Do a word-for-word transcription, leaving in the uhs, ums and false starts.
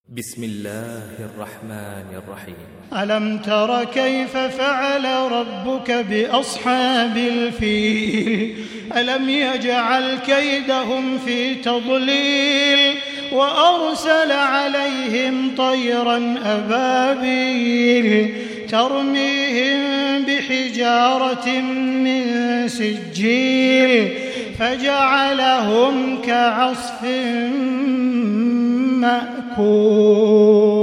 بسم الله الرحمن الرحيم. ألم تر كيف فعل ربك بأصحاب الفيل ألم يجعل كيدهم في تضليل وأرسل عليهم طيرا أبابيل ترميهم بحجارة من سجيل فجعلهم كعصف مأكول.